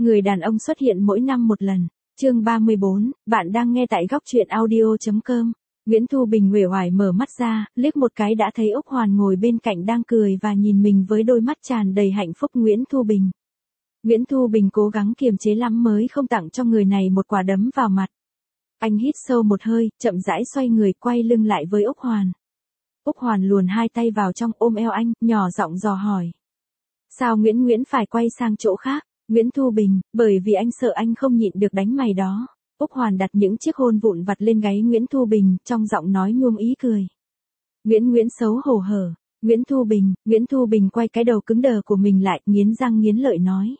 Người đàn ông xuất hiện mỗi năm một lần. Chương 34, bạn đang nghe tại góc truyện audio.com. Nguyễn Thu Bình uể oải mở mắt ra, liếc một cái đã thấy Úc Hoàn ngồi bên cạnh đang cười và nhìn mình với đôi mắt tràn đầy hạnh phúc. Nguyễn Thu Bình cố gắng kiềm chế lắm mới không tặng cho người này một quả đấm vào mặt. Anh hít sâu một hơi, chậm rãi xoay người quay lưng lại với Úc Hoàn. Úc Hoàn luồn hai tay vào trong ôm eo anh, nhỏ giọng dò hỏi. Sao Nguyễn phải quay sang chỗ khác? Nguyễn Thu Bình, bởi vì anh sợ anh không nhịn được đánh mày đó. Úc Hoàn đặt những chiếc hôn vụn vặt lên gáy Nguyễn Thu Bình, trong giọng nói nhuốm ý cười. Nguyễn xấu hổ hở. Nguyễn Thu Bình quay cái đầu cứng đờ của mình lại, nghiến răng nghiến lợi nói.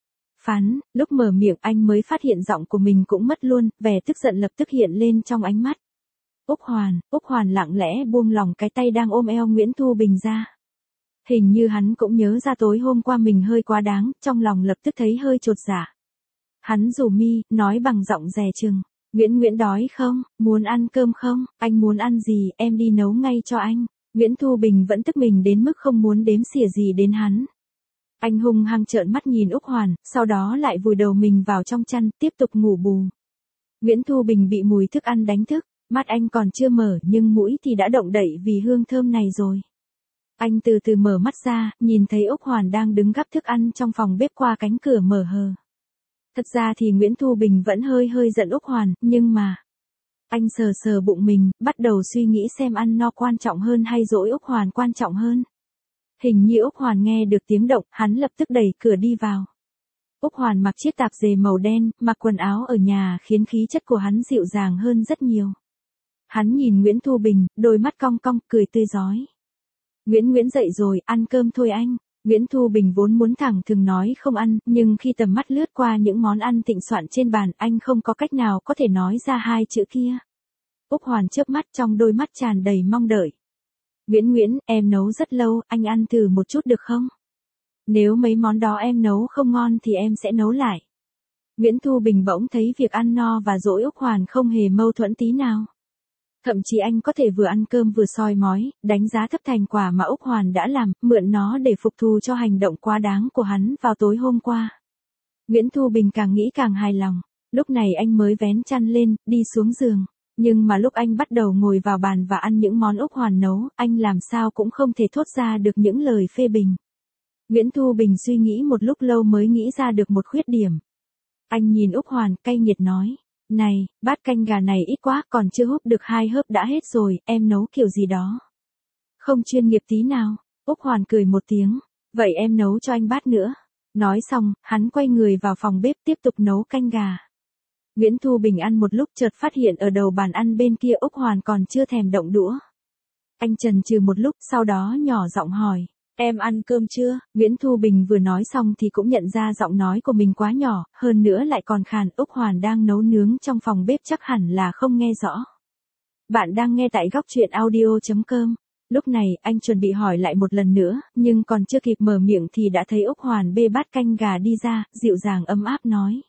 Phán, lúc mở miệng anh mới phát hiện giọng của mình cũng mất luôn, vẻ tức giận lập tức hiện lên trong ánh mắt. Úc Hoàn lặng lẽ buông lỏng cái tay đang ôm eo Nguyễn Thu Bình ra. Hình như hắn cũng nhớ ra tối hôm qua mình hơi quá đáng, trong lòng lập tức thấy hơi chột dạ. Hắn rủ mi, nói bằng giọng dè chừng. Nguyễn đói không, muốn ăn cơm không, anh muốn ăn gì, em đi nấu ngay cho anh. Nguyễn Thu Bình vẫn tức mình đến mức không muốn đếm xỉa gì đến hắn. Anh hung hăng trợn mắt nhìn Úc Hoàn, sau đó lại vùi đầu mình vào trong chăn, tiếp tục ngủ bù. Nguyễn Thu Bình bị mùi thức ăn đánh thức, mắt anh còn chưa mở nhưng mũi thì đã động đậy vì hương thơm này rồi. Anh từ từ mở mắt ra, nhìn thấy Úc Hoàn đang đứng gắp thức ăn trong phòng bếp qua cánh cửa mở hờ. Thật ra thì Nguyễn Thu Bình vẫn hơi giận Úc Hoàn, nhưng mà... Anh sờ bụng mình, bắt đầu suy nghĩ xem ăn no quan trọng hơn hay dỗi Úc Hoàn quan trọng hơn. Hình như Úc Hoàn nghe được tiếng động, hắn lập tức đẩy cửa đi vào. Úc Hoàn mặc chiếc tạp dề màu đen, mặc quần áo ở nhà khiến khí chất của hắn dịu dàng hơn rất nhiều. Hắn nhìn Nguyễn Thu Bình, đôi mắt cong cong, cười tươi rói. Nguyễn dậy rồi, ăn cơm thôi anh. Nguyễn Thu Bình vốn muốn thẳng thừng nói không ăn, nhưng khi tầm mắt lướt qua những món ăn thịnh soạn trên bàn, anh không có cách nào có thể nói ra hai chữ kia. Úc Hoàn chớp mắt, trong đôi mắt tràn đầy mong đợi. Nguyễn, em nấu rất lâu, anh ăn thử một chút được không? Nếu mấy món đó em nấu không ngon thì em sẽ nấu lại. Nguyễn Thu Bình bỗng thấy việc ăn no và dỗi Úc Hoàn không hề mâu thuẫn tí nào. Thậm chí anh có thể vừa ăn cơm vừa soi mói, đánh giá thấp thành quả mà Úc Hoàn đã làm, mượn nó để phục thù cho hành động quá đáng của hắn vào tối hôm qua. Nguyễn Thu Bình càng nghĩ càng hài lòng, lúc này anh mới vén chăn lên, đi xuống giường. Nhưng mà lúc anh bắt đầu ngồi vào bàn và ăn những món Úc Hoàn nấu, anh làm sao cũng không thể thốt ra được những lời phê bình. Nguyễn Thu Bình suy nghĩ một lúc lâu mới nghĩ ra được một khuyết điểm. Anh nhìn Úc Hoàn, cay nghiệt nói. Này, bát canh gà này ít quá, còn chưa húp được 2 hớp đã hết rồi, em nấu kiểu gì đó. Không chuyên nghiệp tí nào. Úc Hoàn cười một tiếng. Vậy em nấu cho anh bát nữa. Nói xong, hắn quay người vào phòng bếp tiếp tục nấu canh gà. Nguyễn Thu Bình ăn một lúc chợt phát hiện ở đầu bàn ăn bên kia Úc Hoàn còn chưa thèm động đũa. Anh chần chừ một lúc, sau đó nhỏ giọng hỏi. Em ăn cơm chưa? Nguyễn Thu Bình vừa nói xong thì cũng nhận ra giọng nói của mình quá nhỏ, hơn nữa lại còn khàn. Úc Hoàn đang nấu nướng trong phòng bếp chắc hẳn là không nghe rõ. Bạn đang nghe tại góc truyện audio.com. Lúc này, anh chuẩn bị hỏi lại một lần nữa, nhưng còn chưa kịp mở miệng thì đã thấy Úc Hoàn bê bát canh gà đi ra, dịu dàng ấm áp nói.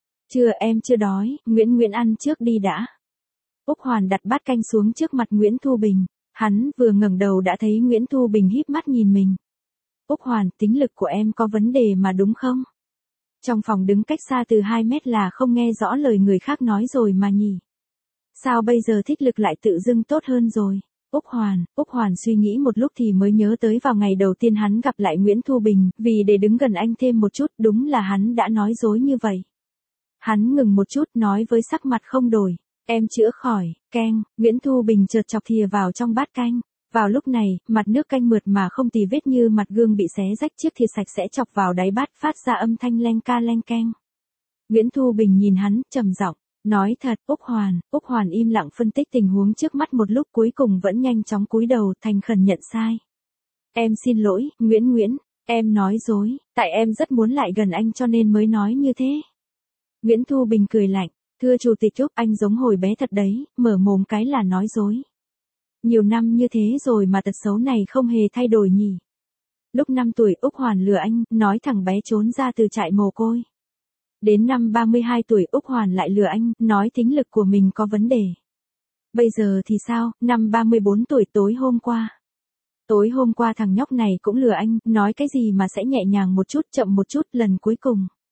Em chưa đói, Nguyễn ăn trước đi đã. Úc Hoàn đặt bát canh xuống trước mặt Nguyễn Thu Bình. Hắn vừa ngẩng đầu đã thấy Nguyễn Thu Bình híp mắt nhìn mình. Úc Hoàn, tính lực của em có vấn đề mà đúng không? Trong phòng đứng cách xa từ 2 mét là không nghe rõ lời người khác nói rồi mà nhỉ? Sao bây giờ thích lực lại tự dưng tốt hơn rồi? Úc Hoàn suy nghĩ một lúc thì mới nhớ tới vào ngày đầu tiên hắn gặp lại Nguyễn Thu Bình, vì để đứng gần anh thêm một chút, đúng là hắn đã nói dối như vậy. Hắn ngừng một chút nói với sắc mặt không đổi. Em chữa khỏi, keng. Nguyễn Thu Bình chợt chọc thìa vào trong bát canh. Vào lúc này, mặt nước canh mượt mà không tì vết như mặt gương bị xé rách, chiếc thìa sạch sẽ chọc vào đáy bát phát ra âm thanh leng ca leng keng. Nguyễn Thu Bình nhìn hắn, trầm giọng, nói thật. Úc Hoàn im lặng phân tích tình huống trước mắt một lúc, cuối cùng vẫn nhanh chóng cúi đầu thành khẩn nhận sai. Em xin lỗi, Nguyễn, em nói dối, tại em rất muốn lại gần anh cho nên mới nói như thế. Nguyễn Thu Bình cười lạnh. Thưa Chủ tịch Úc, anh giống hồi bé thật đấy, mở mồm cái là nói dối. Nhiều năm như thế rồi mà tật xấu này không hề thay đổi nhỉ. Lúc 5 tuổi Úc Hoàn lừa anh, nói thằng bé trốn ra từ trại mồ côi. Đến năm 32 tuổi Úc Hoàn lại lừa anh, nói thính lực của mình có vấn đề. Bây giờ thì sao, năm 34 tuổi tối hôm qua. Tối hôm qua thằng nhóc này cũng lừa anh, nói cái gì mà sẽ nhẹ nhàng một chút, chậm một chút, lần cuối cùng.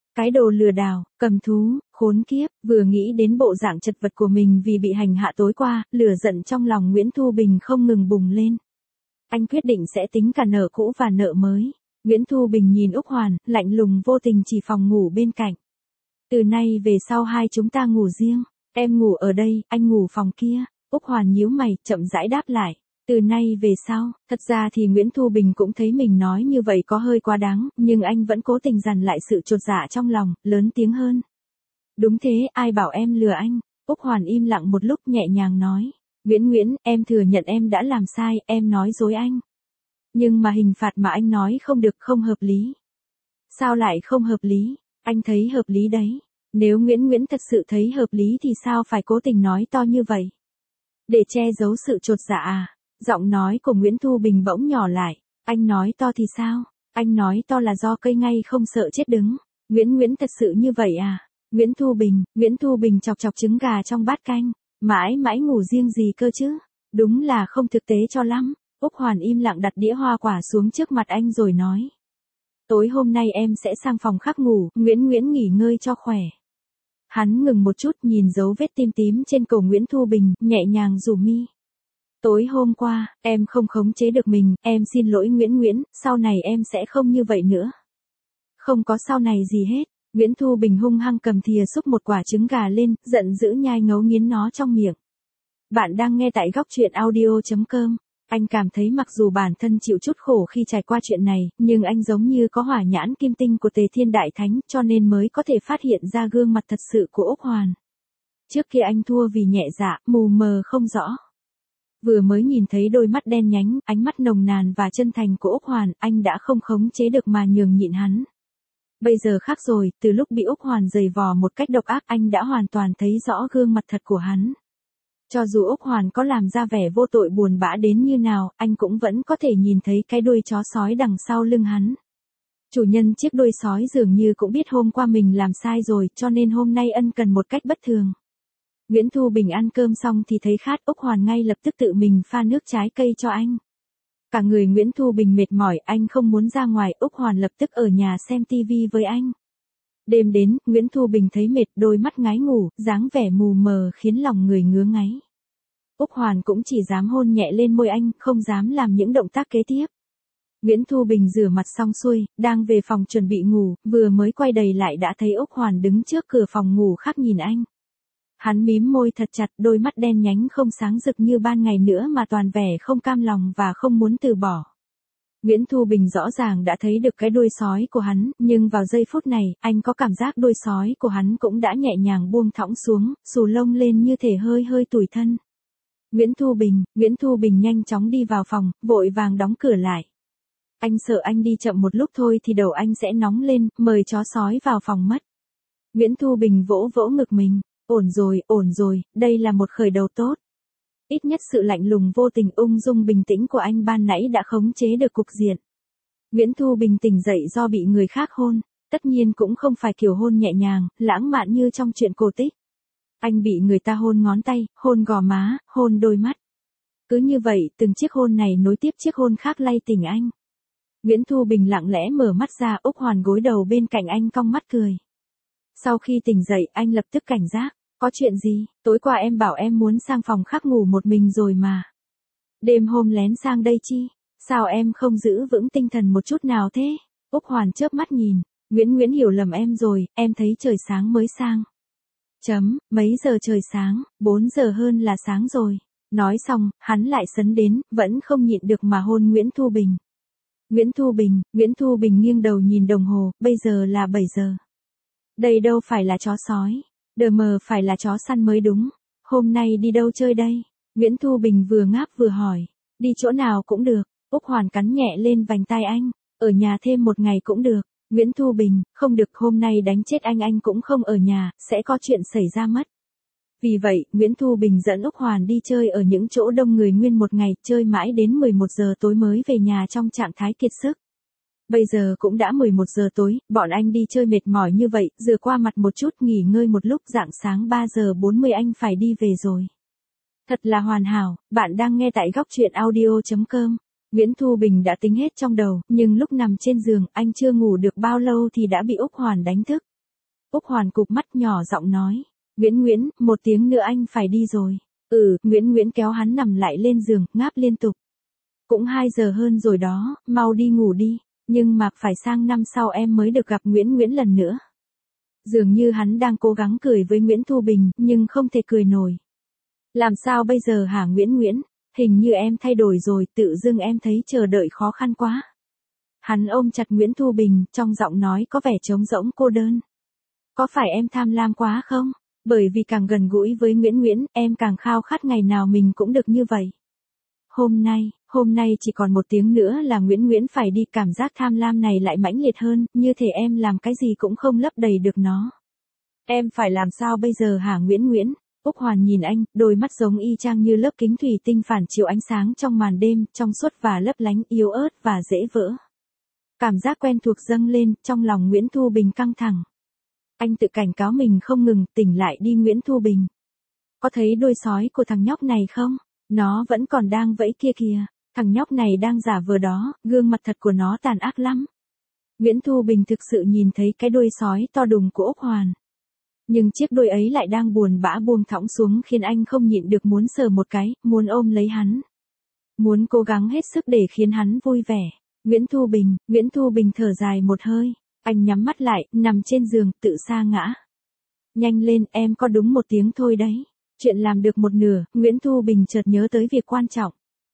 Cái đồ lừa đảo, cầm thú, khốn kiếp, vừa nghĩ đến bộ dạng chật vật của mình vì bị hành hạ tối qua, lửa giận trong lòng Nguyễn Thu Bình không ngừng bùng lên. Anh quyết định sẽ tính cả nợ cũ và nợ mới. Nguyễn Thu Bình nhìn Úc Hoàn, lạnh lùng vô tình chỉ phòng ngủ bên cạnh. Từ nay về sau hai chúng ta ngủ riêng, em ngủ ở đây, anh ngủ phòng kia. Úc Hoàn nhíu mày, chậm rãi đáp lại. Từ nay về sau, thật ra thì Nguyễn Thu Bình cũng thấy mình nói như vậy có hơi quá đáng, nhưng anh vẫn cố tình dằn lại sự chột dạ trong lòng, lớn tiếng hơn. Đúng thế, ai bảo em lừa anh? Úc Hoàn im lặng một lúc nhẹ nhàng nói. Nguyễn, em thừa nhận em đã làm sai, em nói dối anh. Nhưng mà hình phạt mà anh nói không được, không hợp lý. Sao lại không hợp lý? Anh thấy hợp lý đấy. Nếu Nguyễn thật sự thấy hợp lý thì sao phải cố tình nói to như vậy? Để che giấu sự chột dạ à? Giọng nói của Nguyễn Thu Bình bỗng nhỏ lại. Anh nói to thì sao? Anh nói to là do cây ngay không sợ chết đứng. Nguyễn thật sự như vậy à? Nguyễn Thu Bình chọc chọc trứng gà trong bát canh. Mãi mãi ngủ riêng gì cơ chứ? Đúng là không thực tế cho lắm. Úc Hoàn im lặng đặt đĩa hoa quả xuống trước mặt anh rồi nói. Tối hôm nay em sẽ sang phòng khác ngủ, Nguyễn nghỉ ngơi cho khỏe. Hắn ngừng một chút nhìn dấu vết tim tím trên cổ Nguyễn Thu Bình, nhẹ nhàng rủ mi. Tối hôm qua, em không khống chế được mình, em xin lỗi Nguyễn, sau này em sẽ không như vậy nữa. Không có sau này gì hết. Nguyễn Thu Bình hung hăng cầm thìa xúc một quả trứng gà lên, giận dữ nhai ngấu nghiến nó trong miệng. Bạn đang nghe tại góc truyện audio.com. Anh cảm thấy mặc dù bản thân chịu chút khổ khi trải qua chuyện này, nhưng anh giống như có hỏa nhãn kim tinh của Tề Thiên Đại Thánh cho nên mới có thể phát hiện ra gương mặt thật sự của Úc Hoàn. Trước kia anh thua vì nhẹ dạ, mù mờ không rõ. Vừa mới nhìn thấy đôi mắt đen nhánh, ánh mắt nồng nàn và chân thành của Úc Hoàn, anh đã không khống chế được mà nhường nhịn hắn. Bây giờ khác rồi, từ lúc bị Úc Hoàn giày vò một cách độc ác anh đã hoàn toàn thấy rõ gương mặt thật của hắn. Cho dù Úc Hoàn có làm ra vẻ vô tội buồn bã đến như nào, anh cũng vẫn có thể nhìn thấy cái đuôi chó sói đằng sau lưng hắn. Chủ nhân chiếc đuôi sói dường như cũng biết hôm qua mình làm sai rồi, cho nên hôm nay ân cần một cách bất thường. Nguyễn Thu Bình ăn cơm xong thì thấy khát, Úc Hoàn ngay lập tức tự mình pha nước trái cây cho anh. Cả người Nguyễn Thu Bình mệt mỏi, anh không muốn ra ngoài, Úc Hoàn lập tức ở nhà xem tivi với anh. Đêm đến, Nguyễn Thu Bình thấy mệt, đôi mắt ngái ngủ, dáng vẻ mù mờ khiến lòng người ngứa ngáy. Úc Hoàn cũng chỉ dám hôn nhẹ lên môi anh, không dám làm những động tác kế tiếp. Nguyễn Thu Bình rửa mặt xong xuôi, đang về phòng chuẩn bị ngủ, vừa mới quay đầy lại đã thấy Úc Hoàn đứng trước cửa phòng ngủ khác nhìn anh. Hắn mím môi thật chặt, đôi mắt đen nhánh không sáng rực như ban ngày nữa mà toàn vẻ không cam lòng và không muốn từ bỏ. Nguyễn Thu Bình rõ ràng đã thấy được cái đuôi sói của hắn, nhưng vào giây phút này, anh có cảm giác đuôi sói của hắn cũng đã nhẹ nhàng buông thõng xuống, xù lông lên như thể hơi hơi tủi thân. Nguyễn Thu Bình nhanh chóng đi vào phòng, vội vàng đóng cửa lại. Anh sợ anh đi chậm một lúc thôi thì đầu anh sẽ nóng lên, mời chó sói vào phòng mất. Nguyễn Thu Bình vỗ vỗ ngực mình, ổn rồi, đây là một khởi đầu tốt. Ít nhất sự lạnh lùng vô tình ung dung bình tĩnh của anh ban nãy đã khống chế được cục diện. Nguyễn Thu Bình tỉnh dậy do bị người khác hôn, tất nhiên cũng không phải kiểu hôn nhẹ nhàng, lãng mạn như trong truyện cổ tích. Anh bị người ta hôn ngón tay, hôn gò má, hôn đôi mắt. Cứ như vậy, từng chiếc hôn này nối tiếp chiếc hôn khác lay tỉnh anh. Nguyễn Thu Bình lặng lẽ mở mắt ra, Úc Hoàn gối đầu bên cạnh anh cong mắt cười. Sau khi tỉnh dậy, anh lập tức cảnh giác. Có chuyện gì? Tối qua em bảo em muốn sang phòng khác ngủ một mình rồi mà. Đêm hôm lén sang đây chi? Sao em không giữ vững tinh thần một chút nào thế? Úc Hoàn chớp mắt nhìn. Nguyễn hiểu lầm em rồi, em thấy trời sáng mới sang. Mấy giờ trời sáng? 4 giờ hơn là sáng rồi. Nói xong, hắn lại sấn đến, vẫn không nhịn được mà hôn Nguyễn Thu Bình. Nguyễn Thu Bình nghiêng đầu nhìn đồng hồ, bây giờ là 7 giờ. Đây đâu phải là chó sói. Đờ mờ phải là chó săn mới đúng. Hôm nay đi đâu chơi đây? Nguyễn Thu Bình vừa ngáp vừa hỏi. Đi chỗ nào cũng được. Úc Hoàn cắn nhẹ lên vành tai anh. Ở nhà thêm một ngày cũng được. Nguyễn Thu Bình, không được, hôm nay đánh chết anh cũng không ở nhà, sẽ có chuyện xảy ra mất. Vì vậy, Nguyễn Thu Bình dẫn Úc Hoàn đi chơi ở những chỗ đông người nguyên một ngày, chơi mãi đến 11 giờ tối mới về nhà trong trạng thái kiệt sức. Bây giờ cũng đã 11 giờ tối, bọn anh đi chơi mệt mỏi như vậy, rửa qua mặt một chút nghỉ ngơi một lúc, rạng sáng 3 giờ 40 anh phải đi về rồi. Thật là hoàn hảo, bạn đang nghe tại góc truyện audio.com. Nguyễn Thu Bình đã tính hết trong đầu, nhưng lúc nằm trên giường, anh chưa ngủ được bao lâu thì đã bị Úc Hoàn đánh thức. Úc Hoàn cụp mắt nhỏ giọng nói. Nguyễn, 1 tiếng nữa anh phải đi rồi. Nguyễn kéo hắn nằm lại lên giường, ngáp liên tục. Cũng 2 giờ hơn rồi đó, mau đi ngủ đi. Nhưng mà phải sang năm sau em mới được gặp Nguyễn lần nữa. Dường như hắn đang cố gắng cười với Nguyễn Thu Bình, nhưng không thể cười nổi. Làm sao bây giờ hả Nguyễn? Hình như em thay đổi rồi, tự dưng em thấy chờ đợi khó khăn quá. Hắn ôm chặt Nguyễn Thu Bình, trong giọng nói có vẻ trống rỗng cô đơn. Có phải em tham lam quá không? Bởi vì càng gần gũi với Nguyễn, em càng khao khát ngày nào mình cũng được như vậy. Hôm nay chỉ còn 1 tiếng nữa là Nguyễn phải đi, cảm giác tham lam này lại mãnh liệt hơn, như thể em làm cái gì cũng không lấp đầy được nó. Em phải làm sao bây giờ hả Nguyễn? Úc Hoàn nhìn anh, đôi mắt giống y chang như lớp kính thủy tinh phản chiếu ánh sáng trong màn đêm, trong suốt và lấp lánh, yếu ớt và dễ vỡ. Cảm giác quen thuộc dâng lên, trong lòng Nguyễn Thu Bình căng thẳng. Anh tự cảnh cáo mình không ngừng, tỉnh lại đi Nguyễn Thu Bình. Có thấy đuôi sói của thằng nhóc này không? Nó vẫn còn đang vẫy kia kìa, thằng nhóc này đang giả vờ đó, gương mặt thật của nó tàn ác lắm. Nguyễn Thu Bình thực sự nhìn thấy cái đuôi sói to đùng của Úc Hoàn. Nhưng chiếc đuôi ấy lại đang buồn bã buông thõng xuống khiến anh không nhịn được muốn sờ một cái, muốn ôm lấy hắn. Muốn cố gắng hết sức để khiến hắn vui vẻ. Nguyễn Thu Bình thở dài một hơi. Anh nhắm mắt lại, nằm trên giường, tự sa ngã. Nhanh lên, em có đúng 1 tiếng thôi đấy. Chuyện làm được một nửa, Nguyễn Thu Bình chợt nhớ tới việc quan trọng.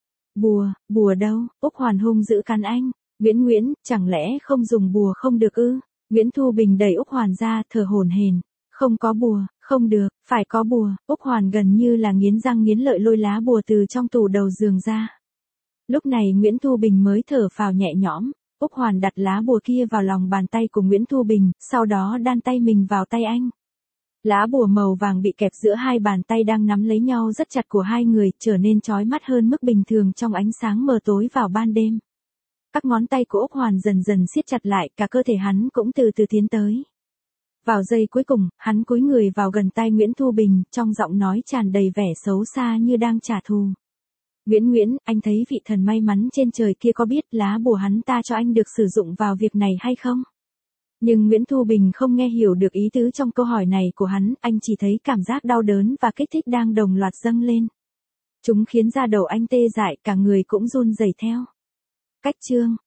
Bùa đâu? Úc Hoàn hung dữ cắn anh. Nguyễn, chẳng lẽ không dùng bùa không được ư? Nguyễn Thu Bình đẩy Úc Hoàn ra, thở hổn hển. Không có bùa, không được, phải có bùa. Úc Hoàn gần như là nghiến răng nghiến lợi lôi lá bùa từ trong tủ đầu giường ra. Lúc này Nguyễn Thu Bình mới thở phào nhẹ nhõm. Úc Hoàn đặt lá bùa kia vào lòng bàn tay của Nguyễn Thu Bình, sau đó đan tay mình vào tay anh. Lá bùa màu vàng bị kẹp giữa 2 bàn tay đang nắm lấy nhau rất chặt của 2 người, trở nên chói mắt hơn mức bình thường trong ánh sáng mờ tối vào ban đêm. Các ngón tay của Úc Hoàn dần dần siết chặt lại, cả cơ thể hắn cũng từ từ tiến tới. Vào giây cuối cùng, hắn cúi người vào gần tai Nguyễn Thu Bình, trong giọng nói tràn đầy vẻ xấu xa như đang trả thù. Nguyễn, anh thấy vị thần may mắn trên trời kia có biết lá bùa hắn ta cho anh được sử dụng vào việc này hay không? Nhưng Nguyễn Thu Bình không nghe hiểu được ý tứ trong câu hỏi này của hắn, anh chỉ thấy cảm giác đau đớn và kích thích đang đồng loạt dâng lên. Chúng khiến da đầu anh tê dại, cả người cũng run rẩy theo. Cách chương